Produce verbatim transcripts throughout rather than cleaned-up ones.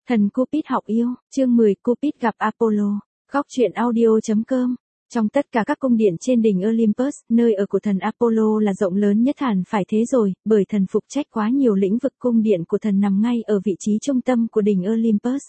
Thần Cupid học yêu, chương mười Cupid gặp Apollo, góc truyện audio.com. Trong tất cả các cung điện trên đỉnh Olympus, nơi ở của thần Apollo là rộng lớn nhất hẳn phải thế rồi, bởi thần phụ trách quá nhiều lĩnh vực. Cung điện của thần nằm ngay ở vị trí trung tâm của đỉnh Olympus.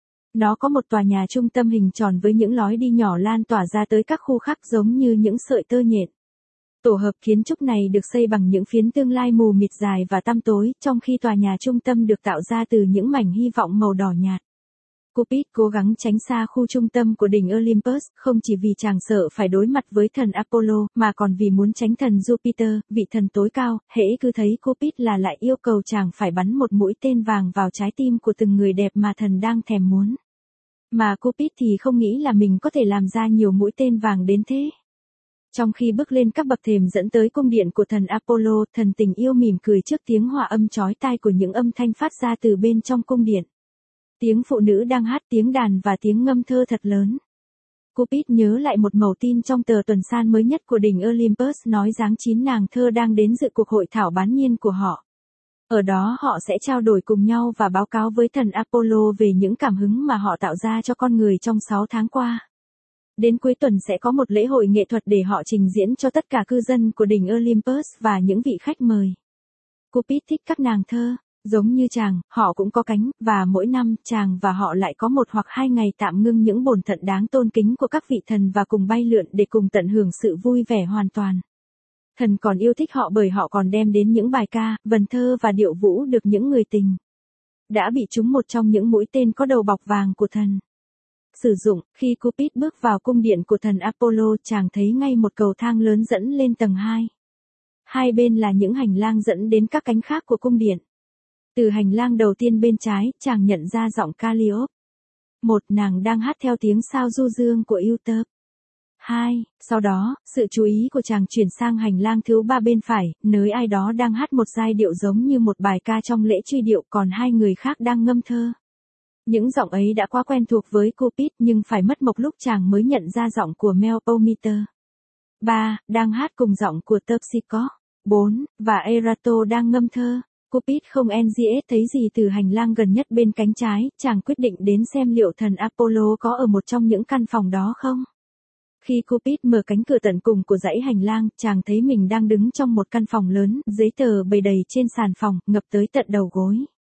Nó có một tòa nhà trung tâm hình tròn với những lối đi nhỏ lan tỏa ra tới các khu khác giống như những sợi tơ nhện. Tổ hợp kiến trúc này được xây bằng những phiến tương lai mù mịt dài và tăm tối, trong khi tòa nhà trung tâm được tạo ra từ những mảnh hy vọng màu đỏ nhạt. Cupid cố gắng tránh xa khu trung tâm của đỉnh Olympus, không chỉ vì chàng sợ phải đối mặt với thần Apollo, mà còn vì muốn tránh thần Jupiter, vị thần tối cao. Hễ cứ thấy Cupid là lại yêu cầu chàng phải bắn một mũi tên vàng vào trái tim của từng người đẹp mà thần đang thèm muốn. Mà Cupid thì không nghĩ là mình có thể làm ra nhiều mũi tên vàng đến thế. Trong khi bước lên các bậc thềm dẫn tới cung điện của thần Apollo, thần tình yêu mỉm cười trước tiếng hòa âm chói tai của những âm thanh phát ra từ bên trong cung điện. Tiếng phụ nữ đang hát, tiếng đàn và tiếng ngâm thơ thật lớn. Cupid nhớ lại một mẩu tin trong tờ tuần san mới nhất của đỉnh Olympus nói rằng chín nàng thơ đang đến dự cuộc hội thảo bán niên của họ. Ở đó họ sẽ trao đổi cùng nhau và báo cáo với thần Apollo về những cảm hứng mà họ tạo ra cho con người trong sáu tháng qua. Đến cuối tuần sẽ có một lễ hội nghệ thuật để họ trình diễn cho tất cả cư dân của đỉnh Olympus và những vị khách mời. Cupid thích các nàng thơ. Giống như chàng, họ cũng có cánh, và mỗi năm, chàng và họ lại có một hoặc hai ngày tạm ngưng những bổn phận đáng tôn kính của các vị thần và cùng bay lượn để cùng tận hưởng sự vui vẻ hoàn toàn. Thần còn yêu thích họ bởi họ còn đem đến những bài ca, vần thơ và điệu vũ được những người tình đã bị trúng một trong những mũi tên có đầu bọc vàng của thần sử dụng. Khi Cupid bước vào cung điện của thần Apollo, chàng thấy ngay một cầu thang lớn dẫn lên tầng hai. Hai bên là những hành lang dẫn đến các cánh khác của cung điện. Từ hành lang đầu tiên bên trái, chàng nhận ra giọng Calliope. Một, nàng đang hát theo tiếng sao du dương của Euterpe. Hai, sau đó, sự chú ý của chàng chuyển sang hành lang thứ ba bên phải, nơi ai đó đang hát một giai điệu giống như một bài ca trong lễ truy điệu, còn hai người khác đang ngâm thơ. Những giọng ấy đã quá quen thuộc với Cupid, nhưng phải mất một lúc chàng mới nhận ra giọng của Melpomene. Ba, đang hát cùng giọng của Terpsichore. Bốn, và Erato đang ngâm thơ. Cupid không en giê ét thấy gì từ hành lang gần nhất bên cánh trái, chàng quyết định đến xem liệu thần Apollo có ở một trong những căn phòng đó không. Khi Cupid mở cánh cửa tận cùng của dãy hành lang, chàng thấy mình đang đứng trong một căn phòng lớn, giấy tờ bày đầy trên sàn phòng, ngập tới tận đầu gối.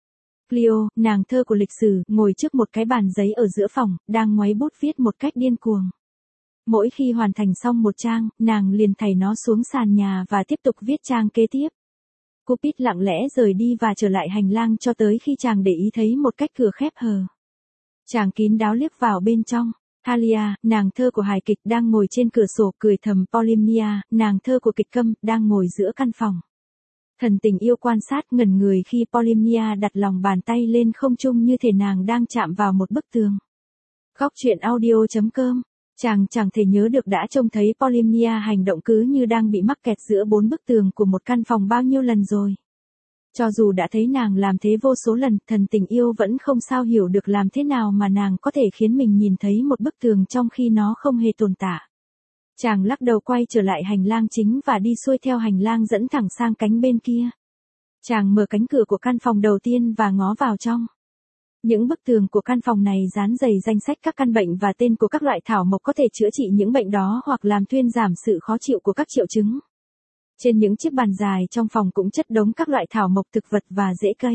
Clio, nàng thơ của lịch sử, ngồi trước một cái bàn giấy ở giữa phòng, đang ngoáy bút viết một cách điên cuồng. Mỗi khi hoàn thành xong một trang, nàng liền thảy nó xuống sàn nhà và tiếp tục viết trang kế tiếp. Cupid lặng lẽ rời đi và trở lại hành lang cho tới khi chàng để ý thấy một cách cửa khép hờ. Chàng kín đáo liếc vào bên trong. Thalia, nàng thơ của hài kịch, đang ngồi trên cửa sổ cười thầm. Polymnia, nàng thơ của kịch câm, đang ngồi giữa căn phòng. Thần tình yêu quan sát ngẩn người khi Polymnia đặt lòng bàn tay lên không trung như thể nàng đang chạm vào một bức tường. Góc truyện audio.com. Chàng chẳng thể nhớ được đã trông thấy Polymnia hành động cứ như đang bị mắc kẹt giữa bốn bức tường của một căn phòng bao nhiêu lần rồi. Cho dù đã thấy nàng làm thế vô số lần, thần tình yêu vẫn không sao hiểu được làm thế nào mà nàng có thể khiến mình nhìn thấy một bức tường trong khi nó không hề tồn tại. Chàng lắc đầu quay trở lại hành lang chính và đi xuôi theo hành lang dẫn thẳng sang cánh bên kia. Chàng mở cánh cửa của căn phòng đầu tiên và ngó vào trong. Những bức tường của căn phòng này dán dày danh sách các căn bệnh và tên của các loại thảo mộc có thể chữa trị những bệnh đó hoặc làm thuyên giảm sự khó chịu của các triệu chứng. Trên những chiếc bàn dài trong phòng cũng chất đống các loại thảo mộc thực vật và rễ cây.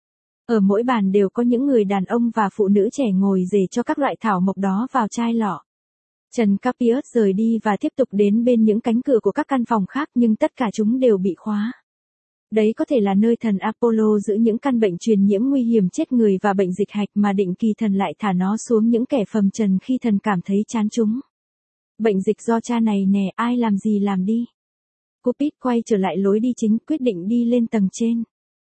Ở mỗi bàn đều có những người đàn ông và phụ nữ trẻ ngồi rể cho các loại thảo mộc đó vào chai lọ. Trần Capius rời đi và tiếp tục đến bên những cánh cửa của các căn phòng khác nhưng tất cả chúng đều bị khóa. Đấy có thể là nơi thần Apollo giữ những căn bệnh truyền nhiễm nguy hiểm chết người và bệnh dịch hạch mà định kỳ thần lại thả nó xuống những kẻ phàm trần khi thần cảm thấy chán chúng. Bệnh dịch do cha này nè, ai làm gì làm đi. Cupid quay trở lại lối đi chính, quyết định đi lên tầng trên.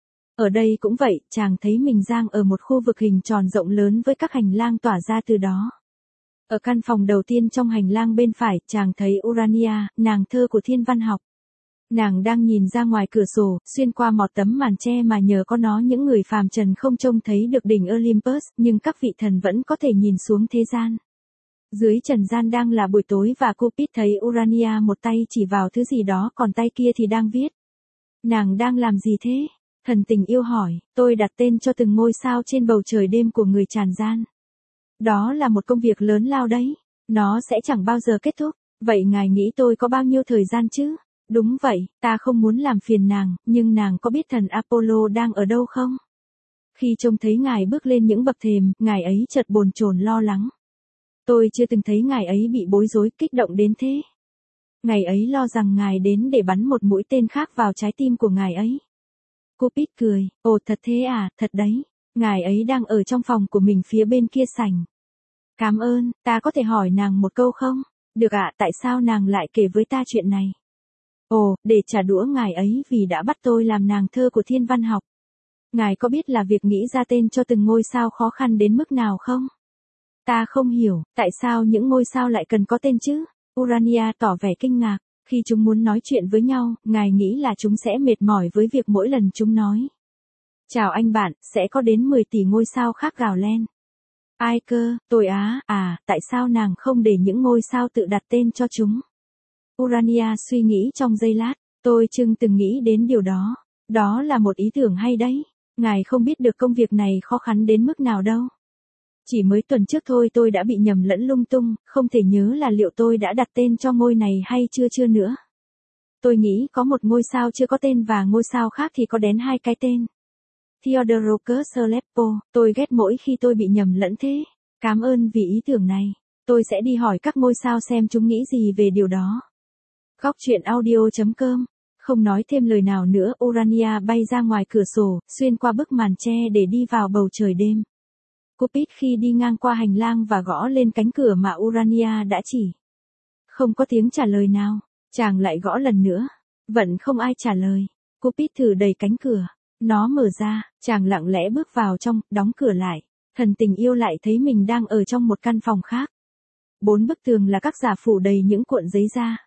Ở đây cũng vậy, chàng thấy mình đang ở một khu vực hình tròn rộng lớn với các hành lang tỏa ra từ đó. Ở căn phòng đầu tiên trong hành lang bên phải, chàng thấy Urania, nàng thơ của thiên văn học. Nàng đang nhìn ra ngoài cửa sổ, xuyên qua một tấm màn che mà nhờ có nó những người phàm trần không trông thấy được đỉnh Olympus, nhưng các vị thần vẫn có thể nhìn xuống thế gian. Dưới trần gian đang là buổi tối và Cupid thấy Urania một tay chỉ vào thứ gì đó còn tay kia thì đang viết. Nàng đang làm gì thế? Thần tình yêu hỏi, tôi đặt tên cho từng ngôi sao trên bầu trời đêm của người tràn gian. Đó là một công việc lớn lao đấy. Nó sẽ chẳng bao giờ kết thúc. Vậy ngài nghĩ tôi có bao nhiêu thời gian chứ? Đúng vậy, ta không muốn làm phiền nàng, nhưng nàng có biết thần Apollo đang ở đâu không? Khi trông thấy ngài bước lên những bậc thềm, ngài ấy chợt bồn chồn lo lắng. Tôi chưa từng thấy ngài ấy bị bối rối, kích động đến thế. Ngài ấy lo rằng ngài đến để bắn một mũi tên khác vào trái tim của ngài ấy. Cupid cười, ồ thật thế à, thật đấy. Ngài ấy đang ở trong phòng của mình phía bên kia sảnh. Cảm ơn, ta có thể hỏi nàng một câu không? Được ạ, tại sao nàng lại kể với ta chuyện này? Ồ, để trả đũa ngài ấy vì đã bắt tôi làm nàng thơ của thiên văn học. Ngài có biết là việc nghĩ ra tên cho từng ngôi sao khó khăn đến mức nào không? Ta không hiểu, tại sao những ngôi sao lại cần có tên chứ? Urania tỏ vẻ kinh ngạc. Khi chúng muốn nói chuyện với nhau, ngài nghĩ là chúng sẽ mệt mỏi với việc mỗi lần chúng nói. Chào anh bạn, sẽ có đến mười tỷ ngôi sao khác gào lên. Ai cơ, tôi á, à, tại sao nàng không để những ngôi sao tự đặt tên cho chúng? Urania suy nghĩ trong giây lát, tôi chừng từng nghĩ đến điều đó. Đó là một ý tưởng hay đấy. Ngài không biết được công việc này khó khăn đến mức nào đâu. Chỉ mới tuần trước thôi tôi đã bị nhầm lẫn lung tung, không thể nhớ là liệu tôi đã đặt tên cho ngôi này hay chưa chưa nữa. Tôi nghĩ có một ngôi sao chưa có tên và ngôi sao khác thì có đến hai cái tên. Theodoros Sleppo, tôi ghét mỗi khi tôi bị nhầm lẫn thế. Cảm ơn vì ý tưởng này. Tôi sẽ đi hỏi các ngôi sao xem chúng nghĩ gì về điều đó. Góc truyện audio chấm com. Không nói thêm lời nào nữa, Urania bay ra ngoài cửa sổ, xuyên qua bức màn tre để đi vào bầu trời đêm. Cupid khi đi ngang qua hành lang và gõ lên cánh cửa mà Urania đã chỉ. Không có tiếng trả lời nào, chàng lại gõ lần nữa. Vẫn không ai trả lời. Cupid thử đẩy cánh cửa. Nó mở ra, chàng lặng lẽ bước vào trong, đóng cửa lại. Thần tình yêu lại thấy mình đang ở trong một căn phòng khác. Bốn bức tường là các giả phủ đầy những cuộn giấy da.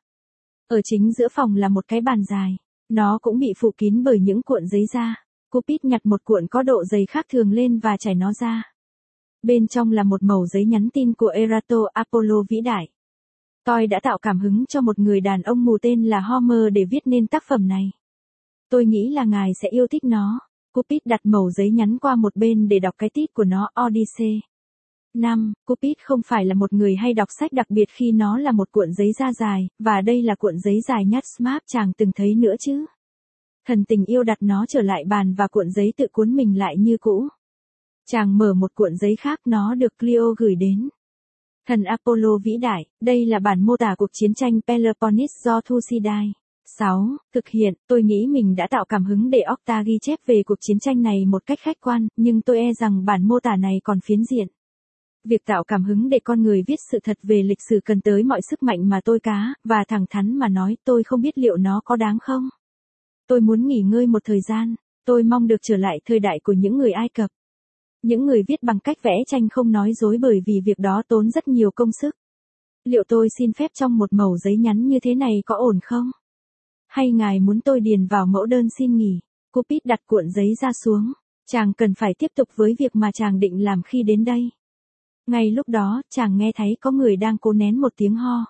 Ở chính giữa phòng là một cái bàn dài. Nó cũng bị phủ kín bởi những cuộn giấy da. Cupid nhặt một cuộn có độ dày khác thường lên và trải nó ra. Bên trong là một mẩu giấy nhắn tin của Erato Apollo vĩ đại. Tôi đã tạo cảm hứng cho một người đàn ông mù tên là Homer để viết nên tác phẩm này. Tôi nghĩ là ngài sẽ yêu thích nó. Cupid đặt mẩu giấy nhắn qua một bên để đọc cái tít của nó, Odyssey. năm. Cupid không phải là một người hay đọc sách đặc biệt khi nó là một cuộn giấy da dài, và đây là cuộn giấy dài nhất Smart chàng từng thấy nữa chứ. Thần tình yêu đặt nó trở lại bàn và cuộn giấy tự cuốn mình lại như cũ. Chàng mở một cuộn giấy khác, nó được Clio gửi đến. Thần Apollo vĩ đại, đây là bản mô tả cuộc chiến tranh Peloponnese do Thucydides. sáu. Thực hiện, tôi nghĩ mình đã tạo cảm hứng để Octa ghi chép về cuộc chiến tranh này một cách khách quan, nhưng tôi e rằng bản mô tả này còn phiến diện. Việc tạo cảm hứng để con người viết sự thật về lịch sử cần tới mọi sức mạnh mà tôi cá, và thẳng thắn mà nói tôi không biết liệu nó có đáng không. Tôi muốn nghỉ ngơi một thời gian, tôi mong được trở lại thời đại của những người Ai Cập. Những người viết bằng cách vẽ tranh không nói dối bởi vì việc đó tốn rất nhiều công sức. Liệu tôi xin phép trong một mẩu giấy nhắn như thế này có ổn không? Hay ngài muốn tôi điền vào mẫu đơn xin nghỉ? Cupid đặt cuộn giấy ra xuống. Chàng cần phải tiếp tục với việc mà chàng định làm khi đến đây. Ngay lúc đó, chàng nghe thấy có người đang cố nén một tiếng ho.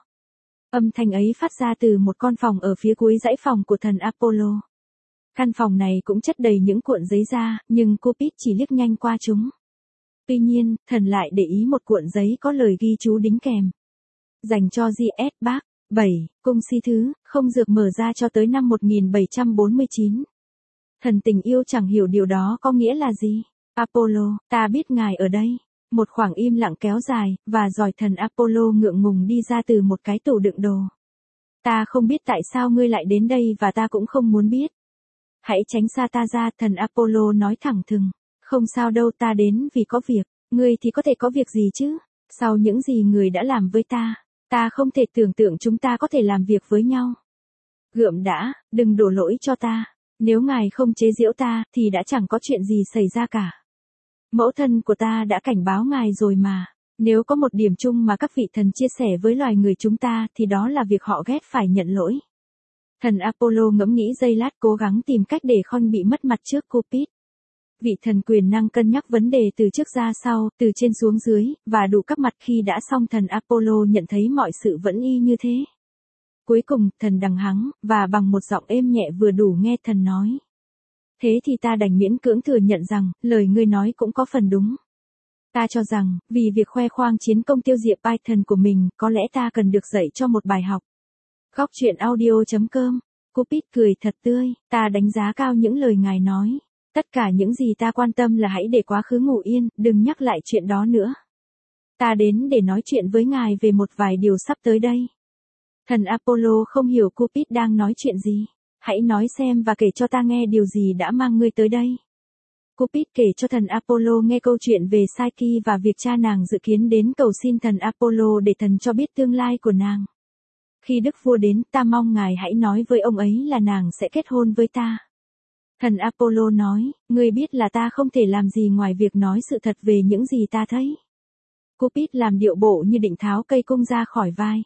Âm thanh ấy phát ra từ một con phòng ở phía cuối dãy phòng của thần Apollo. Căn phòng này cũng chất đầy những cuộn giấy da, nhưng Cupid chỉ liếc nhanh qua chúng. Tuy nhiên, thần lại để ý một cuộn giấy có lời ghi chú đính kèm. Dành cho giê ét Bach, bảy, cung si thứ, không dược mở ra cho tới năm một nghìn bảy trăm bốn mươi chín. Thần tình yêu chẳng hiểu điều đó có nghĩa là gì. Apollo, ta biết ngài ở đây. Một khoảng im lặng kéo dài, và rồi thần Apollo ngượng ngùng đi ra từ một cái tủ đựng đồ. Ta không biết tại sao ngươi lại đến đây và ta cũng không muốn biết. Hãy tránh xa ta ra, thần Apollo nói thẳng thừng. Không sao đâu, ta đến vì có việc. Ngươi thì có thể có việc gì chứ? Sau những gì người đã làm với ta, ta không thể tưởng tượng chúng ta có thể làm việc với nhau. Gượm đã, đừng đổ lỗi cho ta. Nếu ngài không chế giễu ta, thì đã chẳng có chuyện gì xảy ra cả. Mẫu thân của ta đã cảnh báo ngài rồi mà. Nếu có một điểm chung mà các vị thần chia sẻ với loài người chúng ta, thì đó là việc họ ghét phải nhận lỗi. Thần Apollo ngẫm nghĩ giây lát, cố gắng tìm cách để không bị mất mặt trước Cupid. Vị thần quyền năng cân nhắc vấn đề từ trước ra sau, từ trên xuống dưới, và đủ các mặt. Khi đã xong, thần Apollo nhận thấy mọi sự vẫn y như thế. Cuối cùng, thần đằng hắng, và bằng một giọng êm nhẹ vừa đủ nghe thần nói. Thế thì ta đành miễn cưỡng thừa nhận rằng, lời ngươi nói cũng có phần đúng. Ta cho rằng, vì việc khoe khoang chiến công tiêu diệt Python của mình, có lẽ ta cần được dạy cho một bài học. Góc truyện audio.com. Cupid cười thật tươi, ta đánh giá cao những lời ngài nói. Tất cả những gì ta quan tâm là hãy để quá khứ ngủ yên, đừng nhắc lại chuyện đó nữa. Ta đến để nói chuyện với ngài về một vài điều sắp tới đây. Thần Apollo không hiểu Cupid đang nói chuyện gì. Hãy nói xem và kể cho ta nghe điều gì đã mang ngươi tới đây. Cupid kể cho thần Apollo nghe câu chuyện về Psyche và việc cha nàng dự kiến đến cầu xin thần Apollo để thần cho biết tương lai của nàng. Khi đức vua đến, ta mong ngài hãy nói với ông ấy là nàng sẽ kết hôn với ta. Thần Apollo nói, ngươi biết là ta không thể làm gì ngoài việc nói sự thật về những gì ta thấy. Cupid làm điệu bộ như định tháo cây cung ra khỏi vai.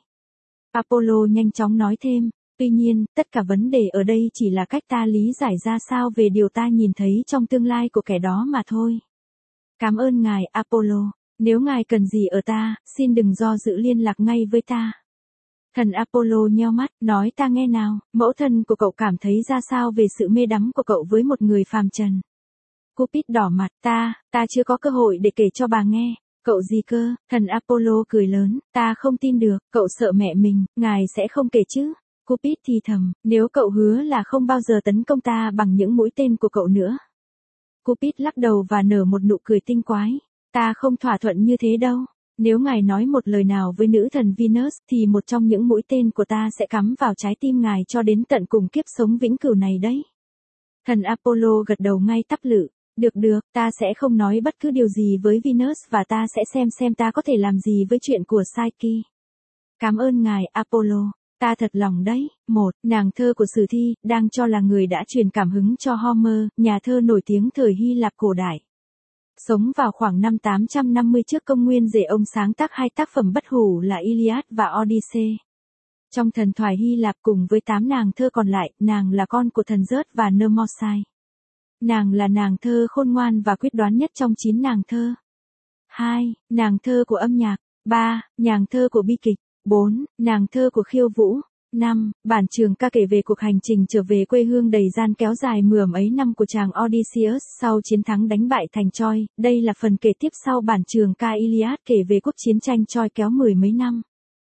Apollo nhanh chóng nói thêm, tuy nhiên, tất cả vấn đề ở đây chỉ là cách ta lý giải ra sao về điều ta nhìn thấy trong tương lai của kẻ đó mà thôi. Cảm ơn ngài Apollo, nếu ngài cần gì ở ta, xin đừng do dự liên lạc ngay với ta. Thần Apollo nheo mắt, nói ta nghe nào, mẫu thân của cậu cảm thấy ra sao về sự mê đắm của cậu với một người phàm trần. Cupid đỏ mặt, ta, ta chưa có cơ hội để kể cho bà nghe. Cậu gì cơ, thần Apollo cười lớn, ta không tin được, cậu sợ mẹ mình, ngài sẽ không kể chứ. Cupid thì thầm, nếu cậu hứa là không bao giờ tấn công ta bằng những mũi tên của cậu nữa. Cupid lắc đầu và nở một nụ cười tinh quái, ta không thỏa thuận như thế đâu. Nếu ngài nói một lời nào với nữ thần Venus thì một trong những mũi tên của ta sẽ cắm vào trái tim ngài cho đến tận cùng kiếp sống vĩnh cửu này đấy. Thần Apollo gật đầu ngay tắp lự. Được được, ta sẽ không nói bất cứ điều gì với Venus và ta sẽ xem xem ta có thể làm gì với chuyện của Psyche. Cảm ơn ngài Apollo, ta thật lòng đấy. Một, nàng thơ của sử thi, đang cho là người đã truyền cảm hứng cho Homer, nhà thơ nổi tiếng thời Hy Lạp cổ đại. Sống vào khoảng năm tám trăm năm mươi trước công nguyên để ông sáng tác hai tác phẩm bất hủ là Iliad và Odyssey. Trong thần thoại Hy Lạp cùng với tám nàng thơ còn lại, nàng là con của thần Zeus và Mnemosyne. Nàng là nàng thơ khôn ngoan và quyết đoán nhất trong chín nàng thơ. hai. Nàng thơ của âm nhạc. ba. Nàng thơ của bi kịch. bốn. Nàng thơ của khiêu vũ. năm. Bản trường ca kể về cuộc hành trình trở về quê hương đầy gian kéo dài mười mấy năm của chàng Odysseus sau chiến thắng đánh bại thành Troy. Đây là phần kể tiếp sau bản trường ca Iliad kể về cuộc chiến tranh Troy kéo mười mấy năm.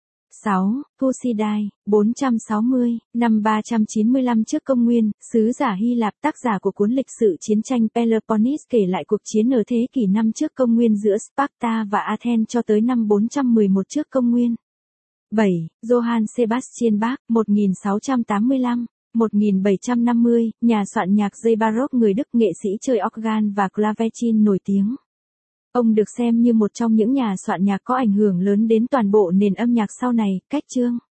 sáu. Thucydides, bốn trăm sáu mươi, năm ba trăm chín mươi lăm trước công nguyên, sứ giả Hy Lạp tác giả của cuốn lịch sử chiến tranh Peloponnese kể lại cuộc chiến ở thế kỷ năm trước công nguyên giữa Sparta và Athens cho tới năm bốn trăm mười một trước công nguyên. bảy. Johann Sebastian Bach, một nghìn sáu trăm tám mươi lăm đến một nghìn bảy trăm năm mươi, nhà soạn nhạc dây Baroque người Đức, nghệ sĩ chơi organ và clavesin nổi tiếng. Ông được xem như một trong những nhà soạn nhạc có ảnh hưởng lớn đến toàn bộ nền âm nhạc sau này. Cách chương